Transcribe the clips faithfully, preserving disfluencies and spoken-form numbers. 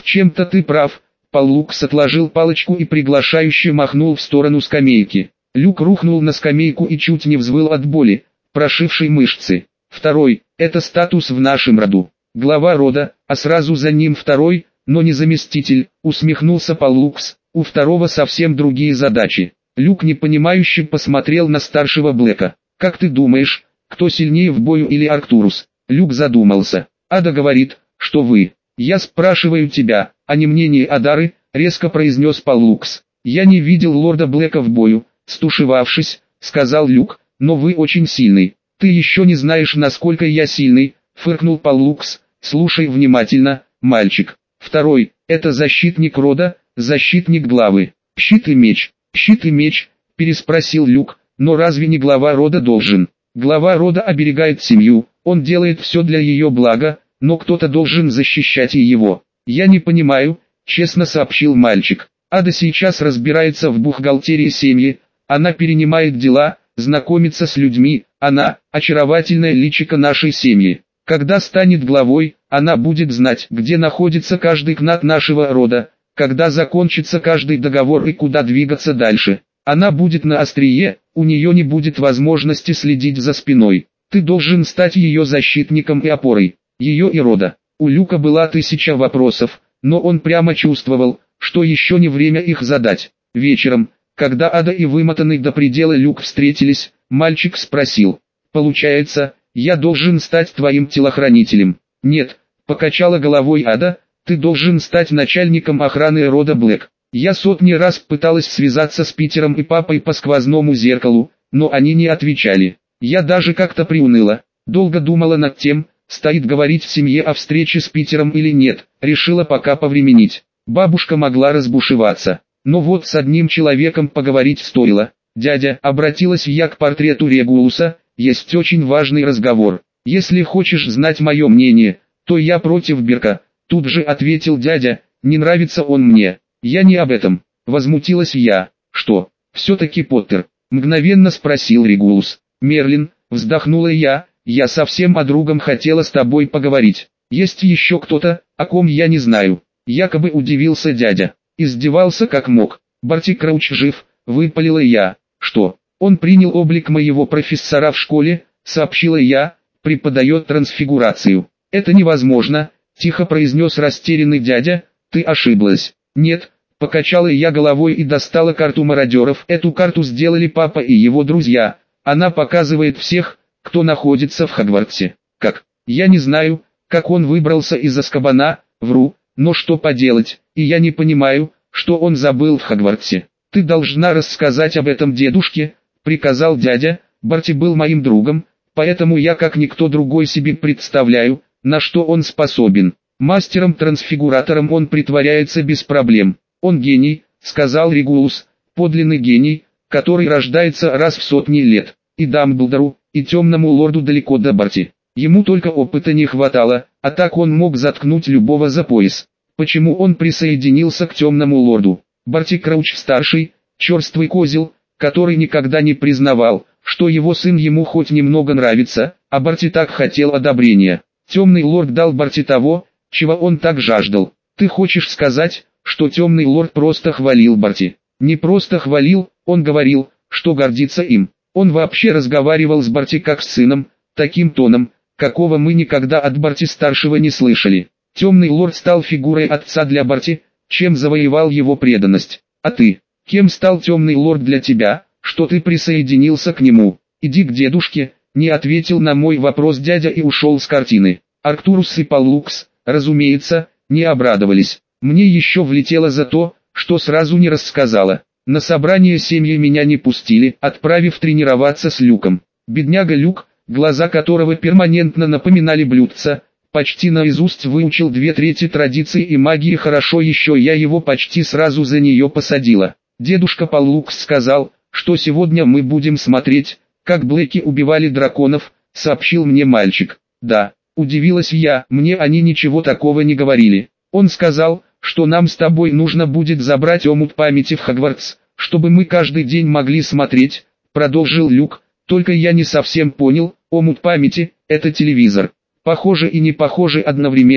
чем-то ты прав. Паллукс отложил палочку и приглашающе махнул в сторону скамейки. Люк рухнул на скамейку и чуть не взвыл от боли, прошившей мышцы. Второй – это статус в нашем роду. Глава рода, а сразу за ним второй, но не заместитель, усмехнулся Паллукс. У второго совсем другие задачи. Люк непонимающе посмотрел на старшего Блэка. «Как ты думаешь, кто сильнее в бою или Арктурус?» Люк задумался. «Ада говорит, что вы». «Я спрашиваю тебя, а не мнение Адары», — резко произнес Паллукс. «Я не видел лорда Блэка в бою», — стушевавшись, сказал Люк, — «но вы очень сильный». «Ты еще не знаешь, насколько я сильный», — фыркнул Паллукс. «Слушай внимательно, мальчик. Второй — это защитник рода, защитник главы. Щит и меч». «Щит и меч», — переспросил Люк, — «но разве не глава рода должен?» «Глава рода оберегает семью, он делает все для ее блага, но кто-то должен защищать и его». «Я не понимаю», — честно сообщил мальчик. «Ада сейчас разбирается в бухгалтерии семьи, она перенимает дела, знакомится с людьми, она — очаровательное личико нашей семьи. Когда станет главой, она будет знать, где находится каждый кнат нашего рода, когда закончится каждый договор и куда двигаться дальше. Она будет на острие, у нее не будет возможности следить за спиной. Ты должен стать ее защитником и опорой, ее и рода». У Люка была тысяча вопросов, но он прямо чувствовал, что еще не время их задать. Вечером, когда Ада и вымотанный до предела Люк встретились, мальчик спросил: «Получается, я должен стать твоим телохранителем?» «Нет», — покачала головой Ада, — «ты должен стать начальником охраны рода Блэк». Я сотни раз пыталась связаться с Питером и папой по сквозному зеркалу, но они не отвечали. Я даже как-то приуныла, долго думала над тем, стоит говорить в семье о встрече с Питером или нет, решила пока повременить. Бабушка могла разбушеваться, но вот с одним человеком поговорить стоило. «Дядя», — обратилась я к портрету Регулуса, — «есть очень важный разговор. Если хочешь знать мое мнение, то я против Бирка». Тут же ответил дядя: «Не нравится он мне». «Я не об этом», — возмутилась я. «Что, все-таки Поттер?» — мгновенно спросил Регулус. «Мерлин», — вздохнула я, — «я совсем о другом хотела с тобой поговорить. Есть еще кто-то, о ком я не знаю». Якобы удивился дядя. Издевался как мог. «Барти Крауч жив», — выпалила я. «Что? Он принял облик моего профессора в школе», — сообщила я, — «преподает трансфигурацию». «Это невозможно», — тихо произнес растерянный дядя. «Ты ошиблась». «Нет», — покачала я головой и достала карту мародеров. Эту карту сделали папа и его друзья. Она показывает всех, кто находится в Хогвартсе. Как? Я не знаю, как он выбрался из Азкабана, вру, но что поделать, и я не понимаю, что он забыл в Хогвартсе. «Ты должна рассказать об этом дедушке», — приказал дядя. «Барти был моим другом, поэтому я как никто другой себе представляю, на что он способен. Мастером-трансфигуратором он притворяется без проблем. Он гений», — сказал Регулус, — «подлинный гений, который рождается раз в сотни лет. И Дамблдору, и темному лорду далеко до Барти. Ему только опыта не хватало, а так он мог заткнуть любого за пояс. Почему он присоединился к темному лорду? Барти Крауч-старший, черствый козел, который никогда не признавал, что его сын ему хоть немного нравится, а Барти так хотел одобрения. Темный лорд дал Барти того, чего он так жаждал. Ты хочешь сказать, что темный лорд просто хвалил Барти?» «Не просто хвалил, он говорил, что гордится им. Он вообще разговаривал с Барти как с сыном, таким тоном, какого мы никогда от Барти-старшего не слышали. Темный лорд стал фигурой отца для Барти, чем завоевал его преданность. А ты, кем стал темный лорд для тебя, что ты присоединился к нему?» «Иди к дедушке», — не ответил на мой вопрос дядя и ушел с картины. Арктурус и Паллукс, разумеется, не обрадовались. Мне еще влетело за то, что сразу не рассказала. На собрание семьи меня не пустили, отправив тренироваться с Люком. Бедняга Люк, глаза которого перманентно напоминали блюдца, почти наизусть выучил две трети традиций и магии. Хорошо еще я его почти сразу за нее посадила. Дедушка Паллукс сказал, что сегодня мы будем смотреть, как Блэки убивали драконов, сообщил мне мальчик. «Да», — удивилась я, — «мне они ничего такого не говорили». «Он сказал, что нам с тобой нужно будет забрать омут памяти в Хогвартс, чтобы мы каждый день могли смотреть», — продолжил Люк. «Только я не совсем понял, омут памяти — это телевизор». «Похоже и не похоже одновременно»,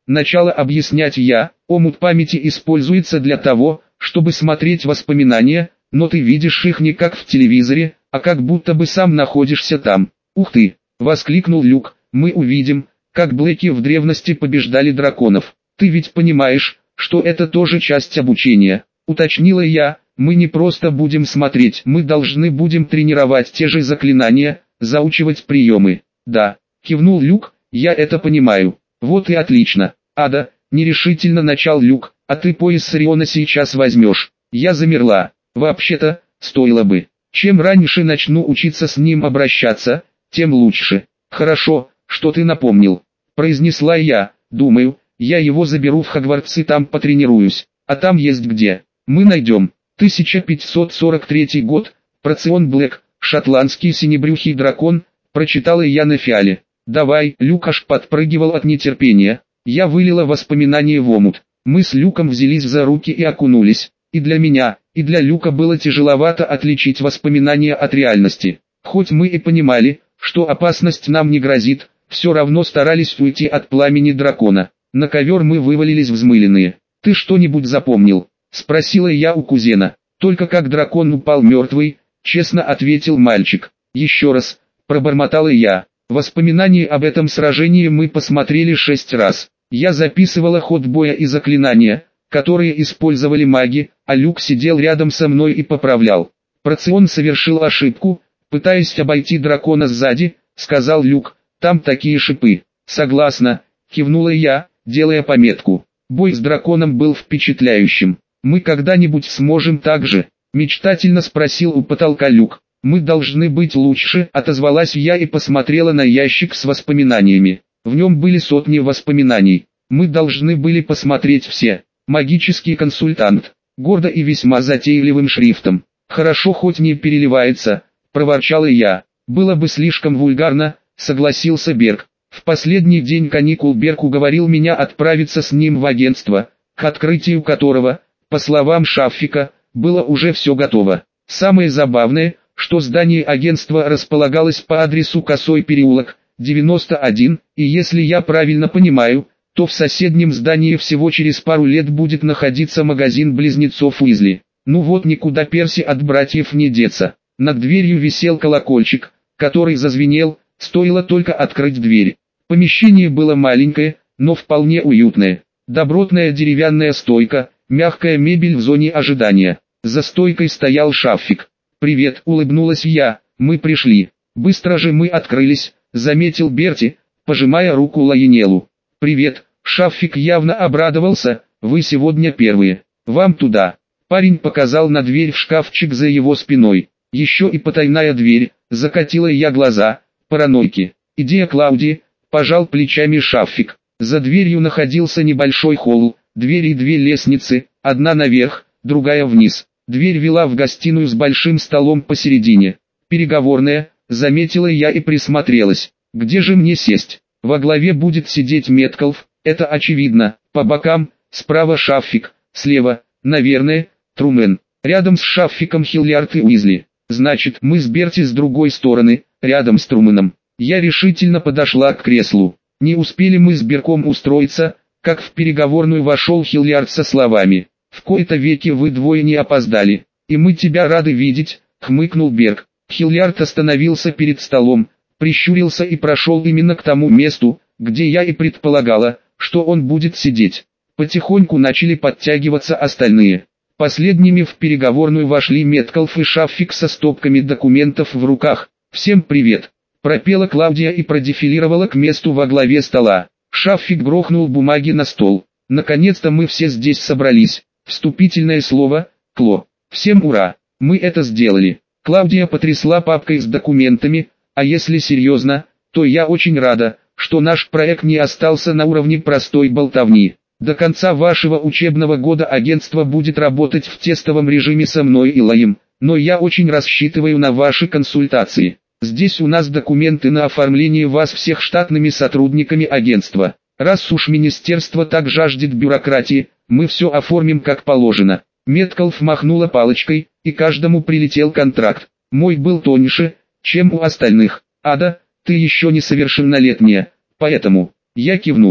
начала объяснять я. Омут памяти используется для того, чтобы смотреть воспоминания, но ты видишь их не как в телевизоре, а как будто бы сам находишься там. Ух ты! Воскликнул Люк, мы увидим, как Блэки в древности побеждали драконов. Ты ведь понимаешь, что это тоже часть обучения, уточнила я. Мы не просто будем смотреть, мы должны будем тренировать те же заклинания, заучивать приемы. Да, кивнул Люк, я это понимаю. Вот и отлично. Ада, нерешительно начал Люк, а ты пояс Сариона сейчас возьмешь. Я замерла. Вообще-то, стоило бы. Чем раньше начну учиться с ним обращаться, тем лучше. Хорошо, что ты напомнил, произнесла я. Думаю, я его заберу в Хогвартс и там потренируюсь. А там есть где. Мы найдем. тысяча пятьсот сорок третий год, Процион Блэк, шотландский синебрюхий дракон, прочитала я на фиале. Давай, Люк аж подпрыгивал от нетерпения. Я вылила воспоминания в омут. Мы с Люком взялись за руки и окунулись. И для меня, и для Люка было тяжеловато отличить воспоминания от реальности. Хоть мы и понимали, что опасность нам не грозит, все равно старались уйти от пламени дракона. На ковер мы вывалились взмыленные. «Ты что-нибудь запомнил?» — спросила я у кузена. «Только как дракон упал мертвый», — честно ответил мальчик. «Еще раз», — пробормотала я. Воспоминания об этом сражении мы посмотрели шесть раз. Я записывала ход боя и заклинания, которые использовали маги, а Люк сидел рядом со мной и поправлял. «Процион совершил ошибку, пытаясь обойти дракона сзади», — сказал Люк. «Там такие шипы». «Согласна», — кивнула я, делая пометку. Бой с драконом был впечатляющим. «Мы когда-нибудь сможем так же?» — мечтательно спросил у потолка Люк. «Мы должны быть лучше», — отозвалась я и посмотрела на ящик с воспоминаниями. В нем были сотни воспоминаний. Мы должны были посмотреть все. Магический консультант. Гордо и весьма затейливым шрифтом. «Хорошо хоть не переливается», — проворчала я. «Было бы слишком вульгарно», — согласился Берг. В последний день каникул Берг уговорил меня отправиться с ним в агентство, к открытию которого, по словам Шаффика, было уже все готово. Самое забавное, что здание агентства располагалось по адресу Косой переулок, девяносто один, и если я правильно понимаю, то в соседнем здании всего через пару лет будет находиться магазин близнецов Уизли. Ну вот никуда Перси от братьев не деться. Над дверью висел колокольчик, который зазвенел, стоило только открыть дверь. Помещение было маленькое, но вполне уютное. Добротная деревянная стойка, мягкая мебель в зоне ожидания. За стойкой стоял Шаффик. «Привет», — улыбнулась я, — «мы пришли». «Быстро же мы открылись», — заметил Берти, пожимая руку Лайонеллу. «Привет», — Шаффик явно обрадовался, — «вы сегодня первые. Вам туда». Парень показал на дверь в шкафчик за его спиной. «Еще и потайная дверь», — закатила я глаза, — «паранойки». «Идея Клауди», — пожал плечами Шаффик. За дверью находился небольшой холл, дверь и две лестницы, одна наверх, другая вниз. Дверь вела в гостиную с большим столом посередине. «Переговорная», — заметила я и присмотрелась. «Где же мне сесть?» «Во главе будет сидеть Меткалф, это очевидно, по бокам, справа Шаффик, слева, наверное, Трумен. Рядом с Шаффиком Хиллиард и Уизли. Значит, мы с Берти с другой стороны, рядом с Труменом». Я решительно подошла к креслу. Не успели мы с Берком устроиться, как в переговорную вошел Хиллиард со словами: «В кои-то веки вы двое не опоздали, и мы тебя рады видеть», — хмыкнул Берг. Хиллиард остановился перед столом, прищурился и прошел именно к тому месту, где я и предполагала, что он будет сидеть. Потихоньку начали подтягиваться остальные. Последними в переговорную вошли Меткалф и Шаффик со стопками документов в руках. «Всем привет», — пропела Клаудия и продефилировала к месту во главе стола. Шаффик грохнул бумаги на стол. «Наконец-то мы все здесь собрались. Вступительное слово, Кло. Всем ура, мы это сделали». Клаудия потрясла папкой с документами. «А если серьезно, то я очень рада, что наш проект не остался на уровне простой болтовни. До конца вашего учебного года агентство будет работать в тестовом режиме со мной и Лаем, но я очень рассчитываю на ваши консультации. Здесь у нас документы на оформление вас всех штатными сотрудниками агентства. Раз уж министерство так жаждет бюрократии, мы все оформим как положено». Меткалф махнула палочкой, и каждому прилетел контракт. Мой был тоньше, чем у остальных. «Ада, ты еще несовершеннолетняя, поэтому...» Я кивнула.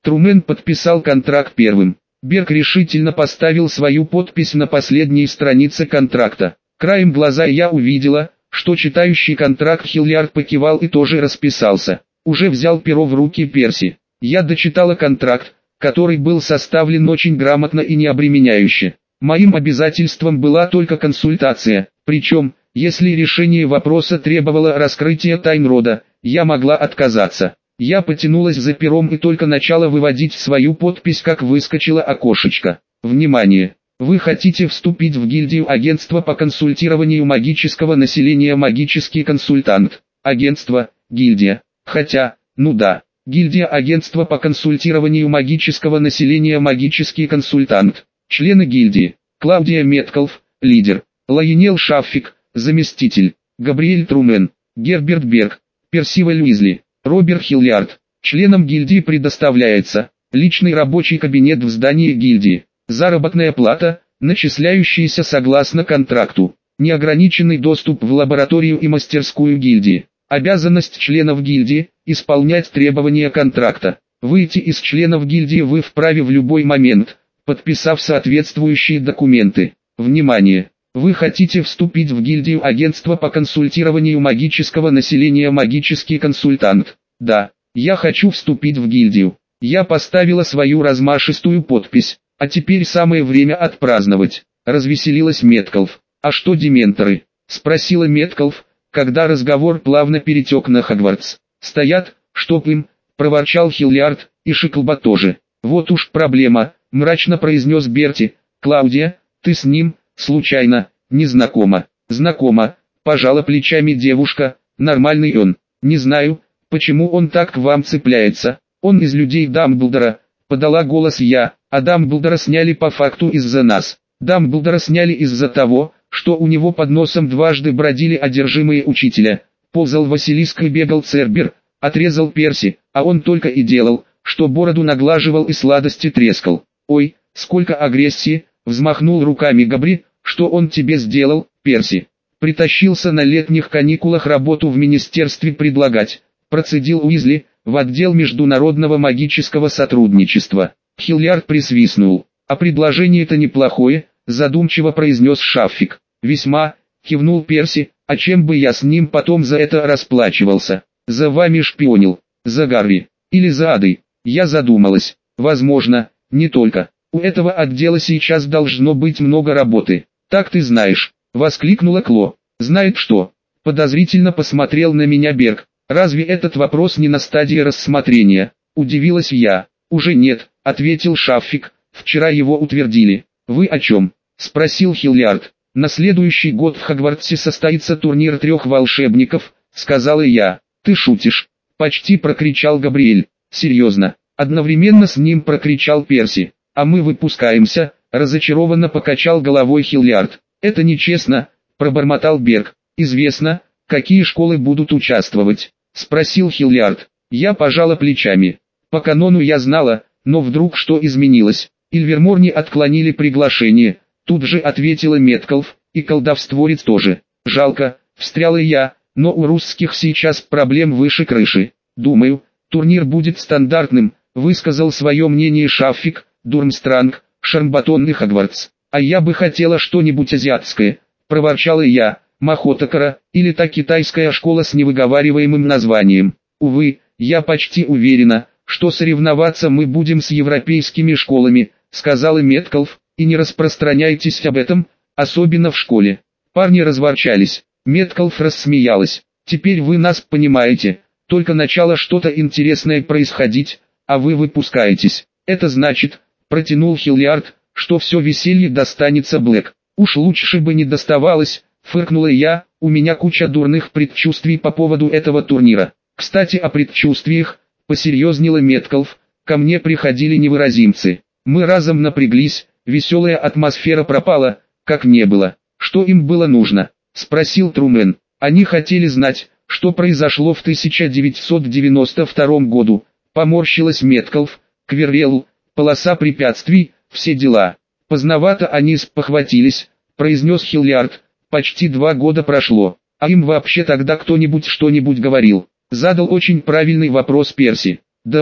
Трумен подписал контракт первым. Берг решительно поставил свою подпись на последней странице контракта. Краем глаза я увидела, что читающий контракт Хиллиард покивал и тоже расписался. Уже взял перо в руки Перси. Я дочитала контракт, который был составлен очень грамотно и необременяюще. Моим обязательством была только консультация, причем, если решение вопроса требовало раскрытия тайн рода, я могла отказаться. Я потянулась за пером и только начала выводить свою подпись, как выскочило окошечко. Внимание! Вы хотите вступить в гильдию агентства по консультированию магического населения «Магический консультант». Агентство, гильдия. Хотя, ну да, гильдия агентства по консультированию магического населения «Магический консультант». Члены гильдии: Клаудия Меткалф, лидер; Лайонел Шаффик, заместитель; Габриэль Трумен, Герберт Берг, Персиваль Уизли, Роберт Хиллиард. Членам гильдии предоставляется личный рабочий кабинет в здании гильдии, заработная плата, начисляющаяся согласно контракту, неограниченный доступ в лабораторию и мастерскую гильдии, обязанность членов гильдии – исполнять требования контракта. Выйти из членов гильдии вы вправе в любой момент, подписав соответствующие документы. Внимание! Вы хотите вступить в гильдию агентства по консультированию магического населения «Магический консультант». Да, я хочу вступить в гильдию. Я поставила свою размашистую подпись, а теперь самое время отпраздновать. Развеселилась Меткалф. А что дементоры? Спросила Меткалф, когда разговор плавно перетек на Хогвартс. Стоят, чтоб им, проворчал Хиллиард, и Шиклба тоже. Вот уж проблема, мрачно произнес Берти. Клаудия, ты с ним, случайно, не знакома? Знакома, пожала плечами девушка, нормальный он. Не знаю, почему он так к вам цепляется. Он из людей Дамблдора, подала голос я, а Дамблдора сняли по факту из-за нас. Дамблдора сняли из-за того, что у него под носом дважды бродили одержимые учителя. Ползал Василиск и бегал Цербер, отрезал Перси, а он только и делал, что бороду наглаживал и сладости трескал. Ой, сколько агрессии, взмахнул руками Габри, что он тебе сделал, Перси? Притащился на летних каникулах работу в министерстве предлагать, процедил Уизли, в отдел международного магического сотрудничества. Хиллиард присвистнул. А предложение-то неплохое, задумчиво произнес Шаффик. Весьма, кивнул Перси, а чем бы я с ним потом за это расплачивался? За вами шпионил, за Гарри, или за Адой? Я задумалась. Возможно, не только. У этого отдела сейчас должно быть много работы. Так ты знаешь, воскликнула Кло. Знает что? Подозрительно посмотрел на меня Берг. Разве этот вопрос не на стадии рассмотрения? Удивилась я. Уже нет, ответил Шаффик. Вчера его утвердили. Вы о чем? Спросил Хиллиард. На следующий год в Хогвартсе состоится турнир трех волшебников, сказала я. Ты шутишь? Почти прокричал Габриэль. Серьезно. Одновременно с ним прокричал Перси. А мы выпускаемся, разочарованно покачал головой Хиллиард. Это нечестно, пробормотал Берг. Известно, какие школы будут участвовать? Спросил Хиллиард. Я пожала плечами. По канону я знала, но вдруг что изменилось? Ильверморни отклонили приглашение, тут же ответила Меткалф, и колдовстворец тоже. Жалко, встряла я, но у русских сейчас проблем выше крыши. Думаю, турнир будет стандартным, высказал свое мнение Шаффик, Дурмстранг, Шармбатон и Хогвартс. А я бы хотела что-нибудь азиатское, проворчала я, Махотакара, или та китайская школа с невыговариваемым названием. Увы, я почти уверена, что соревноваться мы будем с европейскими школами, сказала Меткалф, и не распространяйтесь об этом, особенно в школе. Парни разворчались. Меткалф рассмеялась. Теперь вы нас понимаете, только начало что-то интересное происходить, а вы выпускаетесь. Это значит, протянул Хиллиард, что все веселье достанется Блэк. Уж лучше бы не доставалось, фыркнула я, у меня куча дурных предчувствий по поводу этого турнира. Кстати, о предчувствиях, посерьезнела Меткалф, ко мне приходили невыразимцы. Мы разом напряглись, веселая атмосфера пропала, как не было. Что им было нужно? Спросил Трумен. Они хотели знать, что произошло в тысяча девятьсот девяносто втором году. Поморщилась Меткалф. Квиррелл, полоса препятствий, все дела. Поздновато они спохватились, произнес Хиллиард. Почти два года прошло, а им вообще тогда кто-нибудь что-нибудь говорил? Задал очень правильный вопрос Перси. Да уж,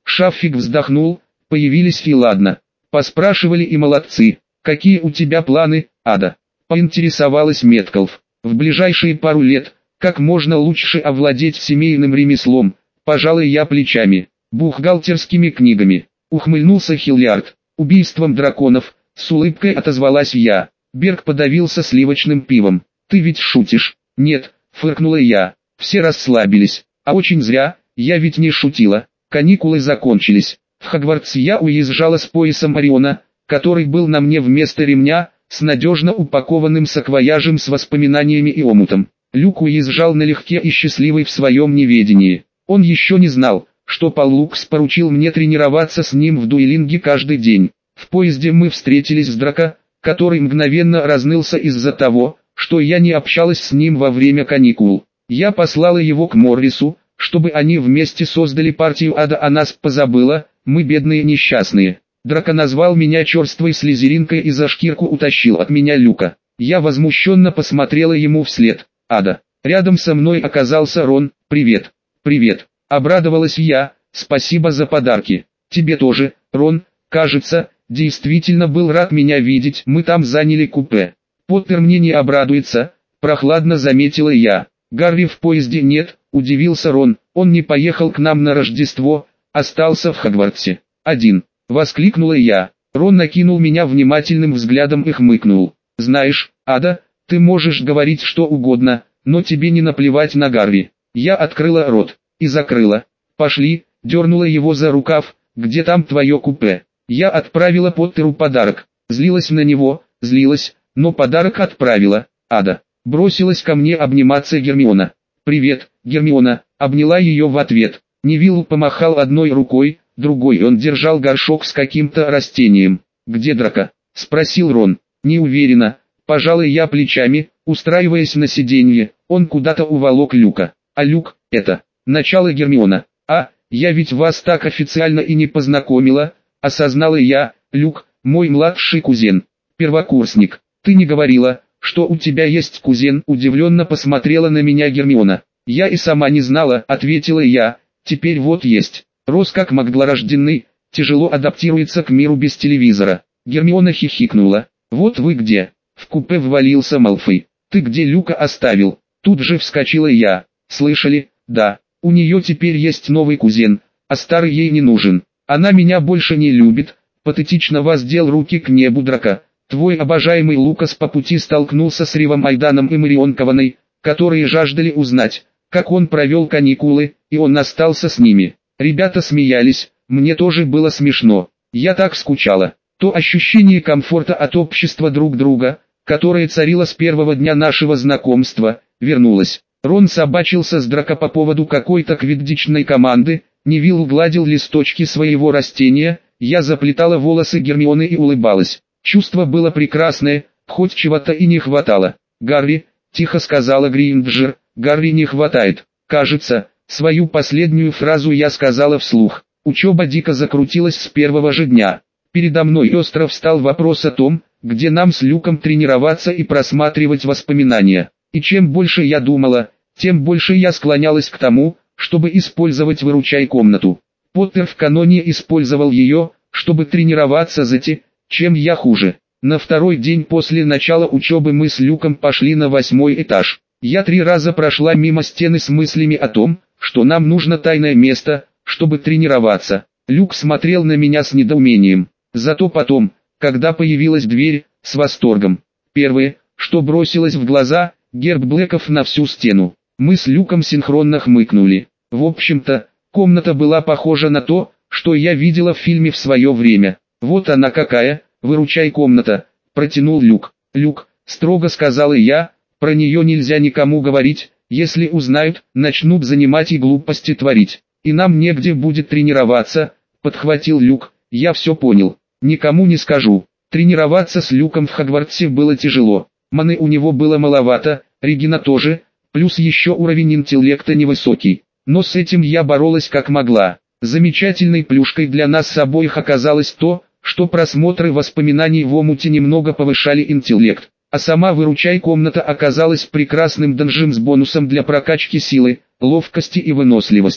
Шафик вздохнул, появились и ладно. Поспрашивали и молодцы. Какие у тебя планы, Ада? Поинтересовалась Меткалф. В ближайшие пару лет, как можно лучше овладеть семейным ремеслом, пожалуй я плечами, бухгалтерскими книгами. Ухмыльнулся Хиллиард. Убийством драконов, с улыбкой отозвалась я. Берг подавился сливочным пивом. Ты ведь шутишь? Нет, фыркнула я. Все расслабились. А очень зря, я ведь не шутила. Каникулы закончились. В Хогвартс я уезжала с поясом Ориона, который был на мне вместо ремня, с надежно упакованным саквояжем с воспоминаниями и омутом. Люк уезжал налегке и счастливый в своем неведении. Он еще не знал, что Паллукс поручил мне тренироваться с ним в дуэлинге каждый день. В поезде мы встретились с Драко, который мгновенно разнылся из-за того, что я не общалась с ним во время каникул. Я послала его к Моррису, чтобы они вместе создали партию Ада, а нас позабыла, мы бедные несчастные. Драко назвал меня черствой слизеринкой и за шкирку утащил от меня Люка. Я возмущенно посмотрела ему вслед. Ада. Рядом со мной оказался Рон. «Привет». «Привет». Обрадовалась я, «спасибо за подарки». «Тебе тоже, Рон, кажется, действительно был рад меня видеть, мы там заняли купе». «Поттер мне не обрадуется», прохладно заметила я. «Гарри в поезде нет», удивился Рон, «он не поехал к нам на Рождество, остался в Хогвартсе». «Один», воскликнула я. Рон накинул меня внимательным взглядом и хмыкнул. «Знаешь, Ада, ты можешь говорить что угодно, но тебе не наплевать на Гарри». Я открыла рот и закрыла. «Пошли», дернула его за рукав, «где там твое купе?» Я отправила Поттеру подарок. Злилась на него, злилась, но подарок отправила. Ада. Бросилась ко мне обниматься Гермиона. «Привет, Гермиона», обняла ее в ответ. Невилл помахал одной рукой, другой он держал горшок с каким-то растением. «Где Драко?» спросил Рон. «Не уверена», пожалуй я плечами, устраиваясь на сиденье, он куда-то уволок Люка. «А Люк, это...» начало Гермиона. «А, я ведь вас так официально и не познакомила», осознала я. «Люк, мой младший кузен, первокурсник. Ты не говорила, что у тебя есть кузен?» удивленно посмотрела на меня Гермиона. «Я и сама не знала», ответила я. «Теперь вот есть. Рос как магдворожденный, тяжело адаптируется к миру без телевизора». Гермиона хихикнула. «Вот вы где». В купе ввалился Малфой. «Ты где Люка оставил?» Тут же вскочила я. «Слышали? Да. У нее теперь есть новый кузен, а старый ей не нужен. Она меня больше не любит», патетично воздел руки к небу Драко. «Твой обожаемый Лукас по пути столкнулся с Ривом Айданом и Марион Кованой, которые жаждали узнать, как он провел каникулы, и он остался с ними». Ребята смеялись, мне тоже было смешно. Я так скучала. То ощущение комфорта от общества друг друга, которое царило с первого дня нашего знакомства, вернулось. Рон собачился с Драко по поводу какой-то квиддичной команды, Невилл гладил листочки своего растения, я заплетала волосы Гермионы и улыбалась. Чувство было прекрасное, хоть чего-то и не хватало. «Гарри», — тихо сказала Гринджер, — «Гарри не хватает». Кажется, свою последнюю фразу я сказала вслух. Учеба дико закрутилась с первого же дня. Передо мной остро встал вопрос о том, где нам с Люком тренироваться и просматривать воспоминания. И чем больше я думала, тем больше я склонялась к тому, чтобы использовать выручай-комнату. Поттер в каноне использовал ее, чтобы тренироваться за те, чем я хуже. На второй день после начала учебы мы с Люком пошли на восьмой этаж. Я три раза прошла мимо стены с мыслями о том, что нам нужно тайное место, чтобы тренироваться. Люк смотрел на меня с недоумением. Зато потом, когда появилась дверь, с восторгом. Первое, что бросилось в глаза, герб Блэков на всю стену. Мы с Люком синхронно хмыкнули. В общем-то, комната была похожа на то, что я видела в фильме в свое время. «Вот она какая, выручай комната», протянул Люк. «Люк», строго сказала я, про нее нельзя никому говорить, если узнают, начнут занимать и глупости творить. И нам негде будет тренироваться, подхватил Люк. Я все понял, никому не скажу. Тренироваться с Люком в Хогвартсе было тяжело. Маны у него было маловато, Регина тоже, плюс еще уровень интеллекта невысокий. Но с этим я боролась как могла. Замечательной плюшкой для нас с обоих оказалось то, что просмотры воспоминаний в омуте немного повышали интеллект. А сама выручай-комната оказалась прекрасным данжем с бонусом для прокачки силы, ловкости и выносливости.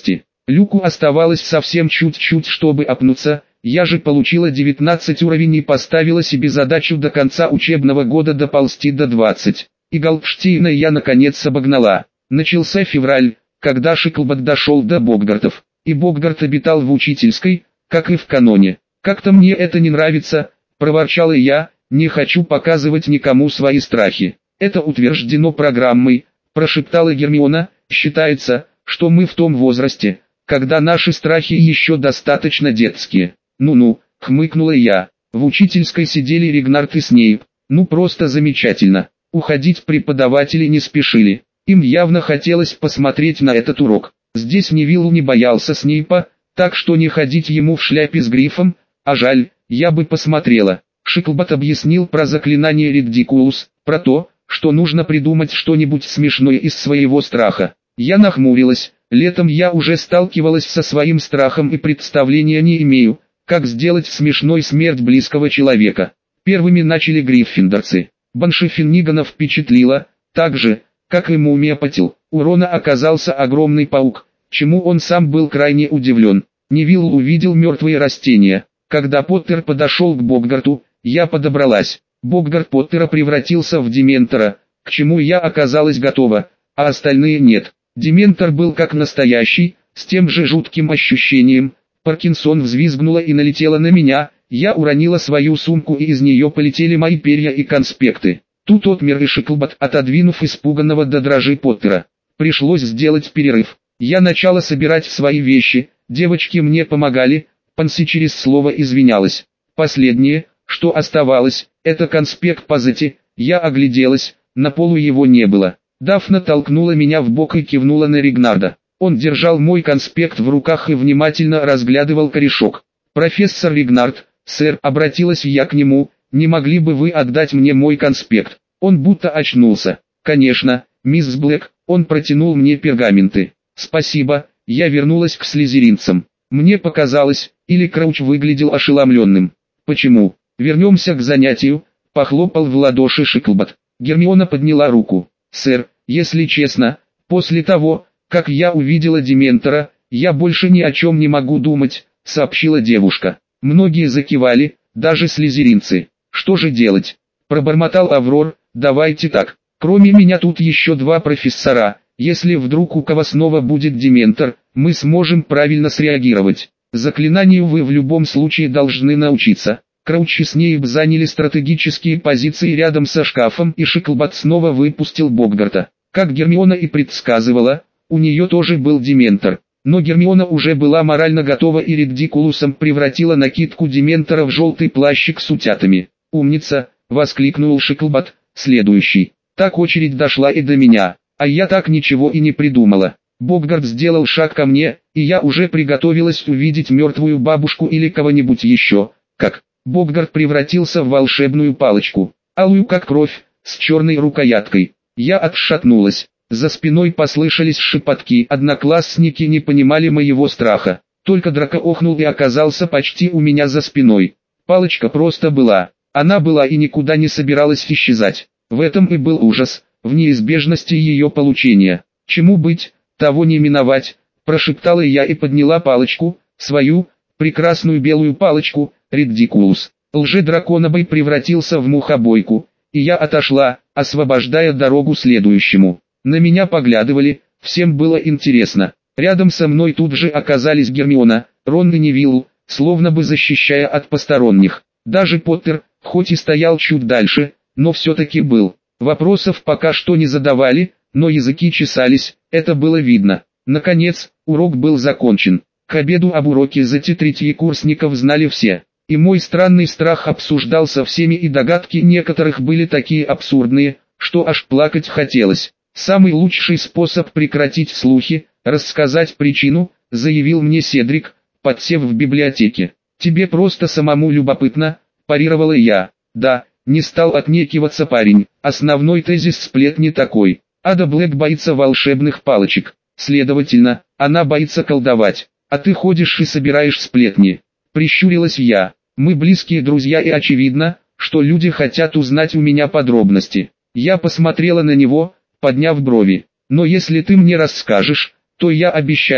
Люку оставалось совсем чуть-чуть, чтобы апнуться. Я же получила девятнадцать уровень и поставила себе задачу до конца учебного года доползти до двадцати. И Голдштейна я наконец обогнала. Начался февраль, когда Шиклбот дошел до Боггартов. И Боггарт обитал в учительской, как и в каноне. «Как-то мне это не нравится», – проворчала я, – «не хочу показывать никому свои страхи». «Это утверждено программой», – прошептала Гермиона, – «считается, что мы в том возрасте, когда наши страхи еще достаточно детские». «Ну-ну», — хмыкнула я. В учительской сидели Регнард и Снейп. Ну просто замечательно. Уходить преподаватели не спешили. Им явно хотелось посмотреть на этот урок. Здесь Невилл не боялся Снейпа, так что не ходить ему в шляпе с грифом, а жаль, я бы посмотрела. Шиклбот объяснил про заклинание Редикулус, про то, что нужно придумать что-нибудь смешное из своего страха. Я нахмурилась. Летом я уже сталкивалась со своим страхом и представления не имею, как сделать смешной смерть близкого человека. Первыми начали гриффиндорцы. Банши Финнигана впечатлила, так же, как и Мумия Патил. У Рона оказался огромный паук, чему он сам был крайне удивлен. Невилл увидел мертвые растения. Когда Поттер подошел к Боггарту, я подобралась. Боггарт Поттера превратился в Дементора, к чему я оказалась готова, а остальные нет. Дементор был как настоящий, с тем же жутким ощущением. Паркинсон взвизгнула и налетела на меня, я уронила свою сумку и из нее полетели мои перья и конспекты. Тут отмер и Шиклбот, отодвинув испуганного до дрожи Поттера. Пришлось сделать перерыв. Я начала собирать свои вещи, девочки мне помогали, Панси через слово извинялась. Последнее, что оставалось, это конспект по Зете. Я огляделась, на полу его не было. Дафна толкнула меня в бок и кивнула на Регнарда. Он держал мой конспект в руках и внимательно разглядывал корешок. «Профессор Регнард, сэр», — обратилась я к нему, — «не могли бы вы отдать мне мой конспект?» Он будто очнулся. «Конечно, мисс Блэк», — он протянул мне пергаменты. «Спасибо», — я вернулась к слизеринцам. Мне показалось, или Крауч выглядел ошеломленным. «Почему? Вернемся к занятию», — похлопал в ладоши Шиклбот. Гермиона подняла руку. «Сэр, если честно, после того, как я увидела Дементора, я больше ни о чем не могу думать», — сообщила девушка. Многие закивали, даже слизеринцы. «Что же делать?» — пробормотал Аврор. «Давайте так. Кроме меня тут еще два профессора. Если вдруг у кого снова будет Дементор, мы сможем правильно среагировать. Заклинанию вы в любом случае должны научиться». Крауч и Снейп заняли стратегические позиции рядом со шкафом, и Шиклбот снова выпустил Боггарта. Как Гермиона и предсказывала, у нее тоже был Дементор. Но Гермиона уже была морально готова и Редикулусом превратила накидку Дементора в желтый плащик с утятами. «Умница!» — воскликнул Шиклбот. «Следующий». Так очередь дошла и до меня, а я так ничего и не придумала. Боггарт сделал шаг ко мне, и я уже приготовилась увидеть мертвую бабушку или кого-нибудь еще. Как? Боггарт превратился в волшебную палочку, алую как кровь, с черной рукояткой. Я отшатнулась. За спиной послышались шепотки. Одноклассники не понимали моего страха. Только Драко охнул и оказался почти у меня за спиной. Палочка просто была. Она была и никуда не собиралась исчезать. В этом и был ужас, в неизбежности ее получения. «Чему быть, того не миновать», – прошептала я и подняла палочку, свою, прекрасную белую палочку, Редикулус. Лже-драконобой превратился в мухобойку, и я отошла, освобождая дорогу следующему. На меня поглядывали, всем было интересно. Рядом со мной тут же оказались Гермиона, Рон и Невилл, словно бы защищая от посторонних. Даже Поттер, хоть и стоял чуть дальше, но все-таки был. Вопросов пока что не задавали, но языки чесались, это было видно. Наконец, урок был закончен. К обеду об уроке Зете третьекурсников знали все. И мой странный страх обсуждался всеми, и догадки некоторых были такие абсурдные, что аж плакать хотелось. «Самый лучший способ прекратить слухи – рассказать причину», – заявил мне Седрик, подсев в библиотеке. «Тебе просто самому любопытно», – парировала я. «Да», – не стал отнекиваться парень. Основной тезис сплетни такой. Ада Блэк боится волшебных палочек. Следовательно, она боится колдовать. А ты ходишь и собираешь сплетни. Прищурилась я. Мы близкие друзья, и очевидно, что люди хотят узнать у меня подробности. Я посмотрела на него, подняв брови. «Но если ты мне расскажешь, то я обещаю,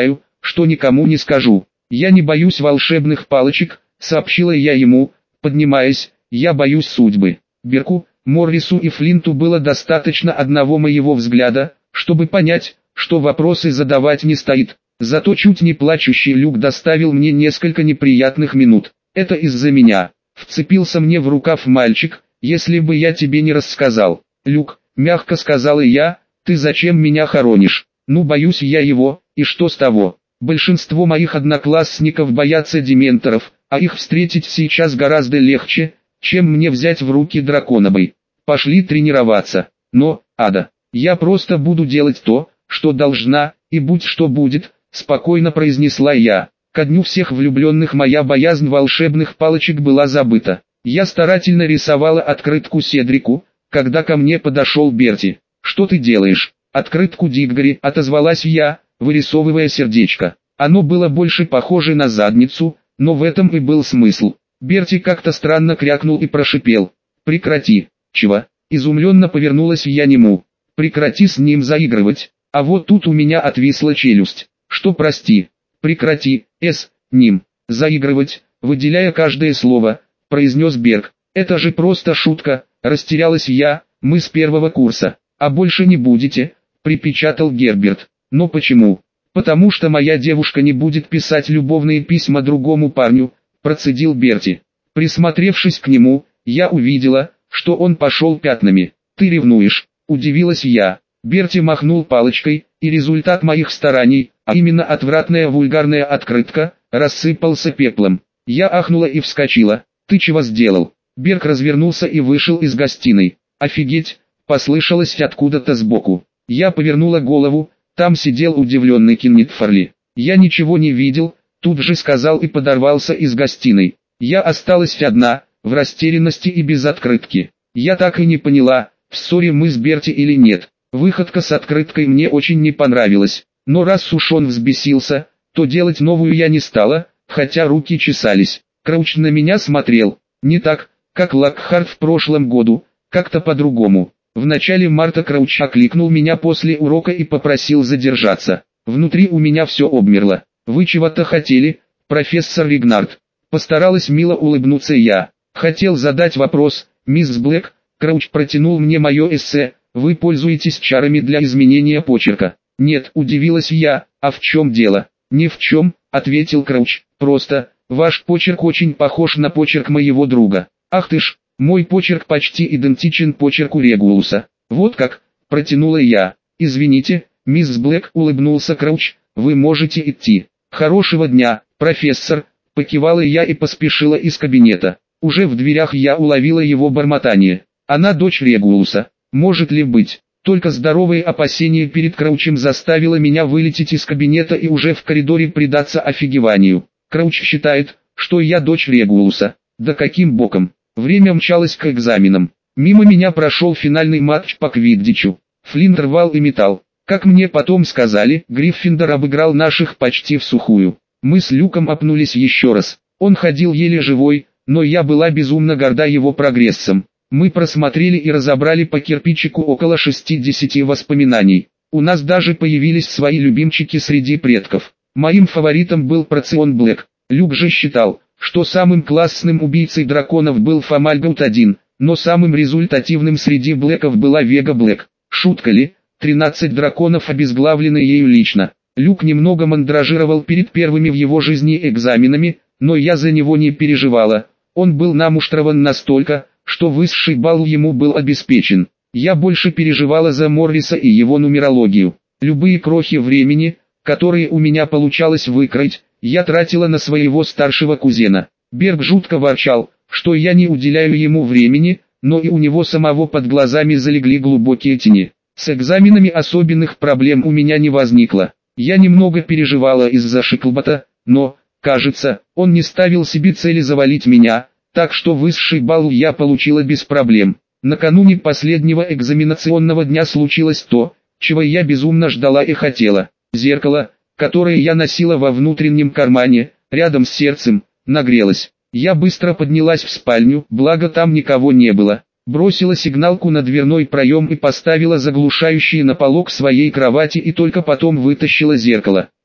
что никому не скажу. Я не боюсь волшебных палочек, сообщила я ему, поднимаясь, я боюсь судьбы. Берку, Моррису и Флинту было достаточно одного моего взгляда, чтобы понять, что вопросы задавать не стоит. Зато чуть не плачущий Люк доставил мне несколько неприятных минут. Это из-за меня. Вцепился мне в рукав мальчик, если бы я тебе не рассказал. Люк, мягко сказала я, ты зачем меня хоронишь? Ну боюсь я его, и что с того? Большинство моих одноклассников боятся дементоров, а их встретить сейчас гораздо легче, чем мне взять в руки драконобой. Пошли тренироваться. Но, Ада, я просто буду делать то, что должна, и будь что будет, спокойно произнесла я. Ко дню всех влюбленных моя боязнь волшебных палочек была забыта. Я старательно рисовала открытку Седрику, когда ко мне подошел Берти. «Что ты делаешь?» «Открытку Диггори», отозвалась я, вырисовывая сердечко. Оно было больше похоже на задницу, но в этом и был смысл. Берти как-то странно крякнул и прошипел. «Прекрати». «Чего?» Изумленно повернулась я нему. «Прекрати с ним заигрывать». А вот тут у меня отвисла челюсть. «Что прости?» «Прекрати, с ним заигрывать», выделяя каждое слово, произнес Берг. «Это же просто шутка», растерялась я, «мы с первого курса». «А больше не будете», припечатал Герберт. «Но почему?» «Потому что моя девушка не будет писать любовные письма другому парню», процедил Берти. Присмотревшись к нему, я увидела, что он пошел пятнами. «Ты ревнуешь?» удивилась я. Берти махнул палочкой, и результат моих стараний, а именно отвратная вульгарная открытка, рассыпался пеплом. Я ахнула и вскочила. «Ты чего сделал?» Берг развернулся и вышел из гостиной. «Офигеть!» послышалось откуда-то сбоку. Я повернула голову, там сидел удивленный Кеннет Фарли. «Я ничего не видел», тут же сказал и подорвался из гостиной. Я осталась одна, в растерянности и без открытки. Я так и не поняла, в ссоре мы с Берти или нет. Выходка с открыткой мне очень не понравилась, но раз уж он взбесился, то делать новую я не стала, хотя руки чесались. Крауч на меня смотрел, не так, как Локхарт в прошлом году, как-то по-другому. В начале марта Крауч окликнул меня после урока и попросил задержаться. Внутри у меня все обмерло. «Вы чего-то хотели, профессор Ригнард?» Постаралась мило улыбнуться я. Хотел задать вопрос, мисс Блэк. Крауч протянул мне мое эссе. «Вы пользуетесь чарами для изменения почерка?» «Нет», удивилась я, «а в чем дело?» «Ни в чем», ответил Крауч, «просто, ваш почерк очень похож на почерк моего друга». «Ах ты ж, мой почерк почти идентичен почерку Регулуса». «Вот как», протянула я. «Извините, мисс Блэк», улыбнулся Крауч, «вы можете идти». «Хорошего дня, профессор», покивала я и поспешила из кабинета. Уже в дверях я уловила его бормотание. «Она дочь Регулуса. Может ли быть?» Только здоровые опасения перед Краучем заставило меня вылететь из кабинета и уже в коридоре предаться офигеванию. Крауч считает, что я дочь Регулуса. Да каким боком? Время мчалось к экзаменам. Мимо меня прошел финальный матч по квиддичу. Флинт рвал и металл. Как мне потом сказали, Гриффиндор обыграл наших почти в сухую. Мы с Люком опнулись еще раз. Он ходил еле живой, но я была безумно горда его прогрессом. Мы просмотрели и разобрали по кирпичику около шестидесяти воспоминаний. У нас даже появились свои любимчики среди предков. Моим фаворитом был Процион Блэк. Люк же считал, что самым классным убийцей драконов был Фомальгаут один, но самым результативным среди Блэков была Вега Блэк. Шутка ли? тринадцать драконов обезглавлены ею лично. Люк немного мандражировал перед первыми в его жизни экзаменами, но я за него не переживала. Он был намуштрован настолько, что высший балл ему был обеспечен. Я больше переживала за Морриса и его нумерологию. Любые крохи времени, которые у меня получалось выкроить, я тратила на своего старшего кузена. Берг жутко ворчал, что я не уделяю ему времени, но и у него самого под глазами залегли глубокие тени. С экзаменами особенных проблем у меня не возникло. Я немного переживала из-за Шиклбота, но, кажется, он не ставил себе цели завалить меня, так что высший балл я получила без проблем. Накануне последнего экзаменационного дня случилось то, чего я безумно ждала и хотела. Зеркало, которое я носила во внутреннем кармане, рядом с сердцем, нагрелось. Я быстро поднялась в спальню, благо там никого не было. Бросила сигналку на дверной проем и поставила заглушающие на полок своей кровати и только потом вытащила зеркало.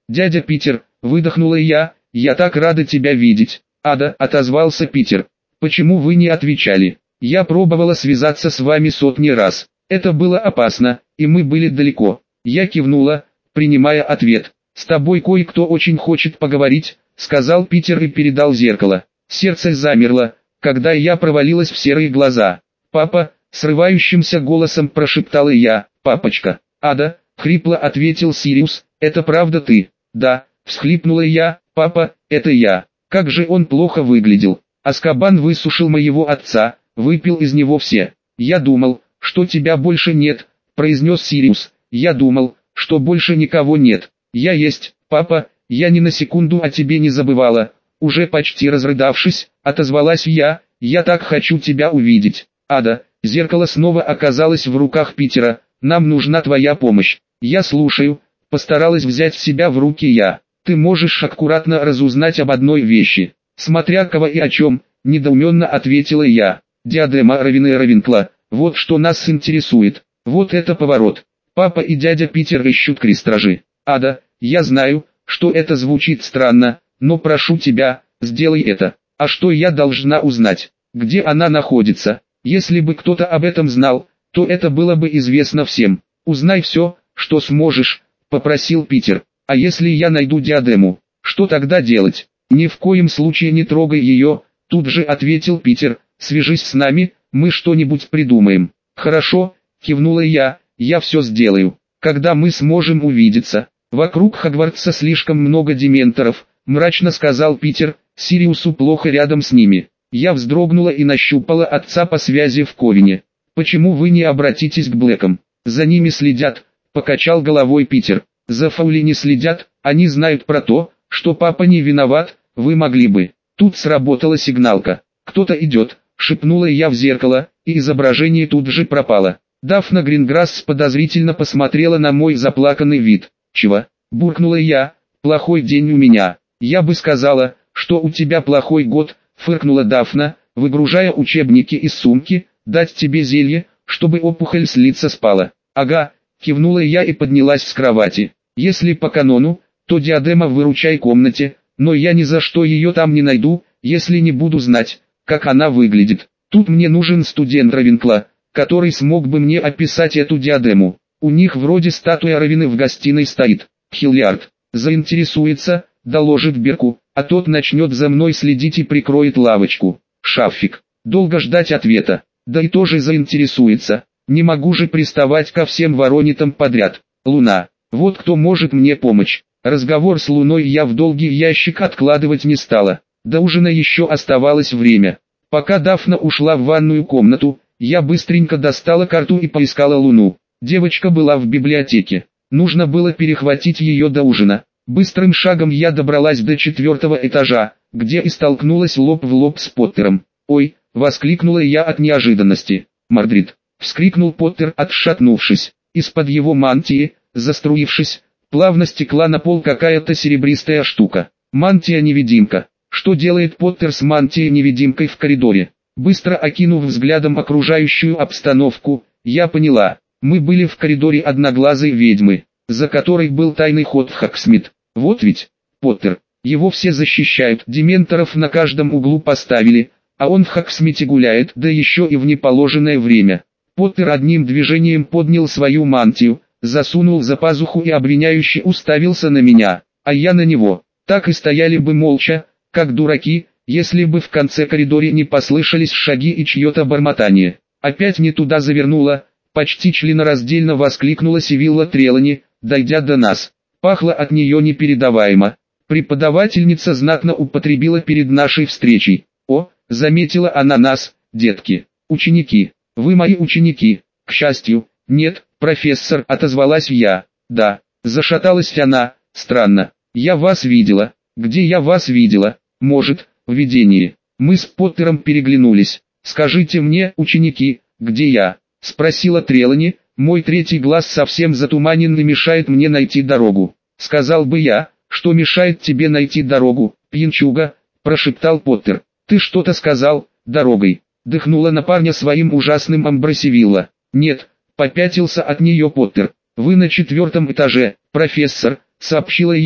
«Дядя Питер», выдохнула я, «я так рада тебя видеть». «Ада», отозвался Питер. «Почему вы не отвечали? Я пробовала связаться с вами сотни раз. Это было опасно, и мы были далеко». Я кивнула, принимая ответ. «С тобой кое-кто очень хочет поговорить», — сказал Питер и передал зеркало. Сердце замерло, когда я провалилась в серые глаза. «Папа», — срывающимся голосом прошептала я. «Папочка». «Ада», — хрипло ответил Сириус, — «это правда ты?» «Да», — всхлипнула я. «Папа, это я». Как же он плохо выглядел. Азкабан высушил моего отца, выпил из него все. «Я думал, что тебя больше нет», — произнес Сириус. «Я думал, что больше никого нет. Я есть, папа, я ни на секунду о тебе не забывала». Уже почти разрыдавшись, отозвалась я, «я так хочу тебя увидеть». «Ада», зеркало снова оказалось в руках Питера, «нам нужна твоя помощь». «Я слушаю», постаралась взять себя в руки я. «Ты можешь аккуратно разузнать об одной вещи». «Смотря кого и о чем», недоуменно ответила я. «Диадема Равина Равенкла, вот что нас интересует». Вот это поворот. Папа и дядя Питер ищут крестражи. «Ада, я знаю, что это звучит странно, но прошу тебя, сделай это». «А что я должна узнать? Где она находится?» «Если бы кто-то об этом знал, то это было бы известно всем». «Узнай все, что сможешь», — попросил Питер. «А если я найду диадему, что тогда делать?» «Ни в коем случае не трогай ее», — тут же ответил Питер. «Свяжись с нами, мы что-нибудь придумаем». «Хорошо», — кивнула я, — «я все сделаю». «Когда мы сможем увидеться?» «Вокруг Хогвартса слишком много дементоров», — мрачно сказал Питер, — «Сириусу плохо рядом с ними». Я вздрогнула и нащупала отца по связи в Ковине. «Почему вы не обратитесь к Блэкам? За ними следят», — покачал головой Питер. «За Фаули не следят, они знают про то, что папа не виноват, вы могли бы». Тут сработала сигналка. «Кто-то идет», — шепнула я в зеркало, и изображение тут же пропало. Дафна Гринграсс подозрительно посмотрела на мой заплаканный вид. «Чего?» — буркнула я. «Плохой день у меня». «Я бы сказала, что у тебя плохой год», — фыркнула Дафна, выгружая учебники из сумки. «Дать тебе зелье, чтобы опухоль с лица спала». «Ага», — кивнула я и поднялась с кровати. «Если по канону, то диадема в выручай комнате, но я ни за что ее там не найду, если не буду знать, как она выглядит. Тут мне нужен студент Равенкла, который смог бы мне описать эту диадему. У них вроде статуя Равины в гостиной стоит». Хиллиард заинтересуется, доложит Берку, а тот начнет за мной следить и прикроет лавочку. Шаффик. Долго ждать ответа. Да и тоже заинтересуется. Не могу же приставать ко всем воронитам подряд. Луна. Вот кто может мне помочь. Разговор с Луной я в долгий ящик откладывать не стала. До ужина еще оставалось время. Пока Дафна ушла в ванную комнату, я быстренько достала карту и поискала Луну. Девочка была в библиотеке. Нужно было перехватить ее до ужина. Быстрым шагом я добралась до четвертого этажа, где и столкнулась лоб в лоб с Поттером. «Ой!» — воскликнула я от неожиданности. «Мордрид!» — вскрикнул Поттер, отшатнувшись. Из-под его мантии, заструившись, плавно стекла на пол какая-то серебристая штука. Мантия-невидимка. Что делает Поттер с мантией-невидимкой в коридоре? Быстро окинув взглядом окружающую обстановку, я поняла. Мы были в коридоре одноглазой ведьмы, за которой был тайный ход в Хогсмит. Вот ведь, Поттер, его все защищают, дементоров на каждом углу поставили, а он в Хогсмите гуляет, да еще и в неположенное время. Поттер одним движением поднял свою мантию, засунул за пазуху и обвиняюще уставился на меня, а я на него. Так и стояли бы молча, как дураки, если бы в конце коридора не послышались шаги и чье-то бормотание. «Опять не туда завернула», — почти членораздельно воскликнула Сивилла Трелани, дойдя до нас. Пахло от нее непередаваемо. Преподавательница знатно употребила перед нашей встречей. «О», — заметила она нас, детки, ученики, вы мои ученики». «К счастью, нет, профессор», — отозвалась я. «Да», — зашаталась она, — «странно. Я вас видела». «Где я вас видела?» «Может, в видении». Мы с Поттером переглянулись. «Скажите мне, ученики, где я?» — спросила Трелани. «Мой третий глаз совсем затуманен и мешает мне найти дорогу». «Сказал бы я, что мешает тебе найти дорогу, пьянчуга», — прошептал Поттер. «Ты что-то сказал, дорогой?» — дыхнула на парня своим ужасным Амбросивилла. «Нет», — попятился от нее Поттер. «Вы на четвертом этаже, профессор», — сообщила я,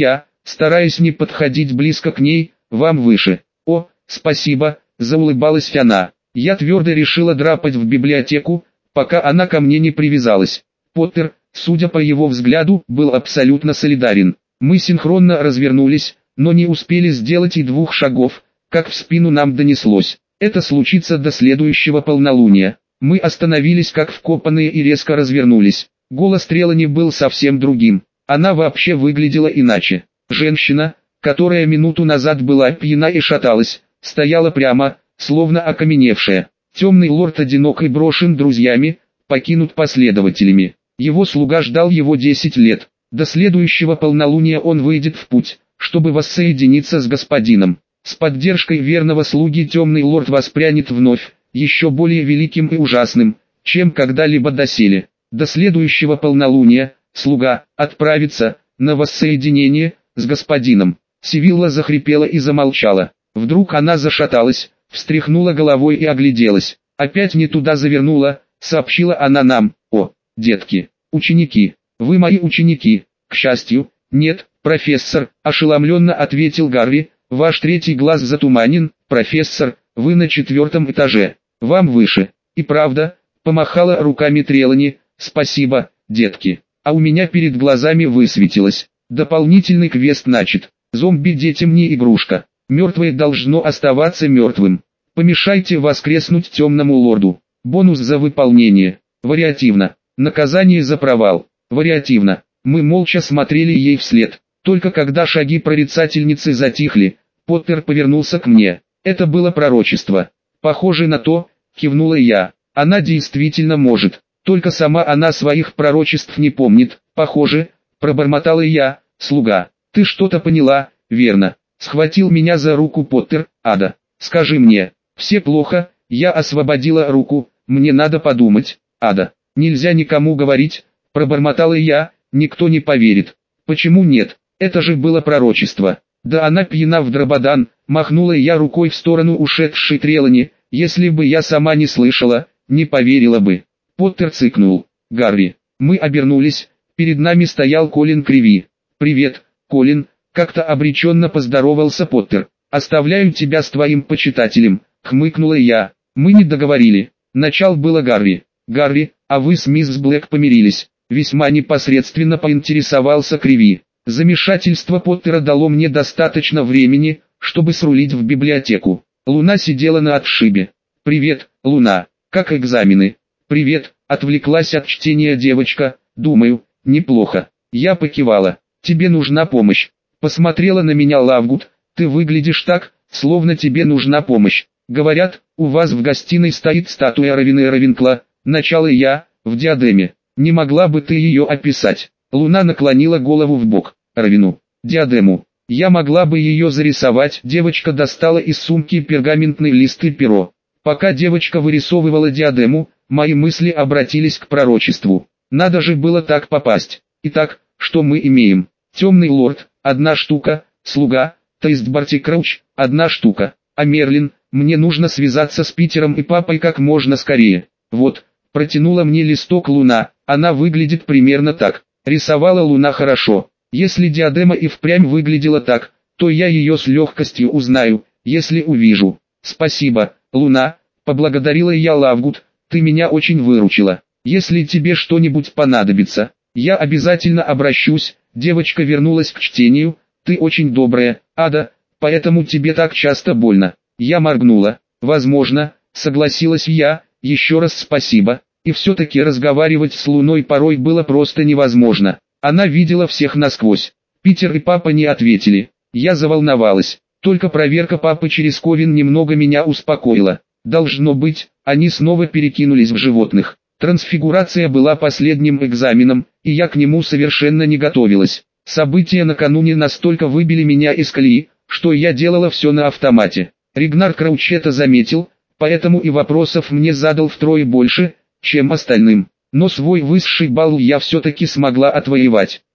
стараясь не подходить близко к ней, вам выше. О, спасибо, заулыбалась она. Я твердо решила драпать в библиотеку, пока она ко мне не привязалась. Поттер, судя по его взгляду, был абсолютно солидарен. Мы синхронно развернулись, но не успели сделать и двух шагов, как в спину нам донеслось: это случится до следующего полнолуния. Мы остановились как вкопанные и резко развернулись. Голос Трелани был совсем другим. Она вообще выглядела иначе. Женщина, которая минуту назад была пьяна и шаталась, стояла прямо, словно окаменевшая. Темный лорд одинок и брошен друзьями, покинут последователями. Его слуга ждал его десять лет. До следующего полнолуния он выйдет в путь, чтобы воссоединиться с господином. С поддержкой верного слуги темный лорд воспрянет вновь, еще более великим и ужасным, чем когда-либо доселе. До следующего полнолуния слуга отправится на воссоединение с господином. Сивилла захрипела и замолчала. Вдруг она зашаталась, встряхнула головой и огляделась. Опять не туда завернула, сообщила она нам. О, детки, ученики, вы мои ученики. К счастью, нет, профессор, ошеломленно ответил Гарри. Ваш третий глаз затуманен, профессор, вы на четвертом этаже, вам выше. И правда, помахала руками Трелани. Спасибо, детки. А у меня перед глазами высветилось. Дополнительный квест начат. Зомби детям не игрушка. Мертвое должно оставаться мертвым. Помешайте воскреснуть темному лорду. Бонус за выполнение. Вариативно. Наказание за провал. Вариативно. Мы молча смотрели ей вслед. Только когда шаги прорицательницы затихли, Поттер повернулся к мне. Это было пророчество. Похоже на то, кивнула я. Она действительно может. Только сама она своих пророчеств не помнит. Похоже, пробормотала я. Слуга, ты что-то поняла, верно? Схватил меня за руку Поттер. Ада, скажи мне, все плохо? Я освободила руку. Мне надо подумать. Ада, нельзя никому говорить, пробормотала я. Никто не поверит. Почему нет? Это же было пророчество. Да она пьяна в дрободан, махнула я рукой в сторону ушедшей Трелани. Если бы я сама не слышала, не поверила бы. Поттер цыкнул. Гарри, мы обернулись, перед нами стоял Колин Криви. Привет, Колин, как-то обреченно поздоровался Поттер. Оставляю тебя с твоим почитателем, хмыкнула я. Мы не договорили. Начал было Гарри. Гарри, а вы с мисс Блэк помирились? Весьма непосредственно поинтересовался Криви. Замешательство Поттера дало мне достаточно времени, чтобы срулить в библиотеку. Луна сидела на отшибе. «Привет, Луна, как экзамены?» «Привет», отвлеклась от чтения девочка. «Думаю, неплохо». Я покивала. «Тебе нужна помощь». Посмотрела на меня Лавгуд. «Ты выглядишь так, словно тебе нужна помощь. Говорят, у вас в гостиной стоит статуя Равины Равенкла. Начало я, в диадеме. Не могла бы ты ее описать?» Луна наклонила голову в бок. Равину, диадему. Я могла бы ее зарисовать. Девочка достала из сумки пергаментный лист и перо. Пока девочка вырисовывала диадему, мои мысли обратились к пророчеству. Надо же было так попасть. Итак, что мы имеем? Темный лорд, одна штука, слуга, то есть Барти Крауч, одна штука. А Мерлин, мне нужно связаться с Питером и папой как можно скорее. Вот, протянула мне листок Луна, она выглядит примерно так. Рисовала Луна хорошо. Если диадема и впрямь выглядела так, то я ее с легкостью узнаю, если увижу. Спасибо, Луна, поблагодарила я Лавгуд, ты меня очень выручила. Если тебе что-нибудь понадобится, я обязательно обращусь. Девочка вернулась к чтению. Ты очень добрая, Ада, поэтому тебе так часто больно. Я моргнула. Возможно, согласилась я. Еще раз спасибо. И все-таки разговаривать с Луной порой было просто невозможно. Она видела всех насквозь. Питер и папа не ответили. Я заволновалась. Только проверка папы через Ковен немного меня успокоила. Должно быть, они снова перекинулись в животных. Трансфигурация была последним экзаменом, и я к нему совершенно не готовилась. События накануне настолько выбили меня из колеи, что я делала все на автомате. Ригнар Крауч это заметил, поэтому и вопросов мне задал втрое больше, чем остальным. Но свой высший балл я все-таки смогла отвоевать.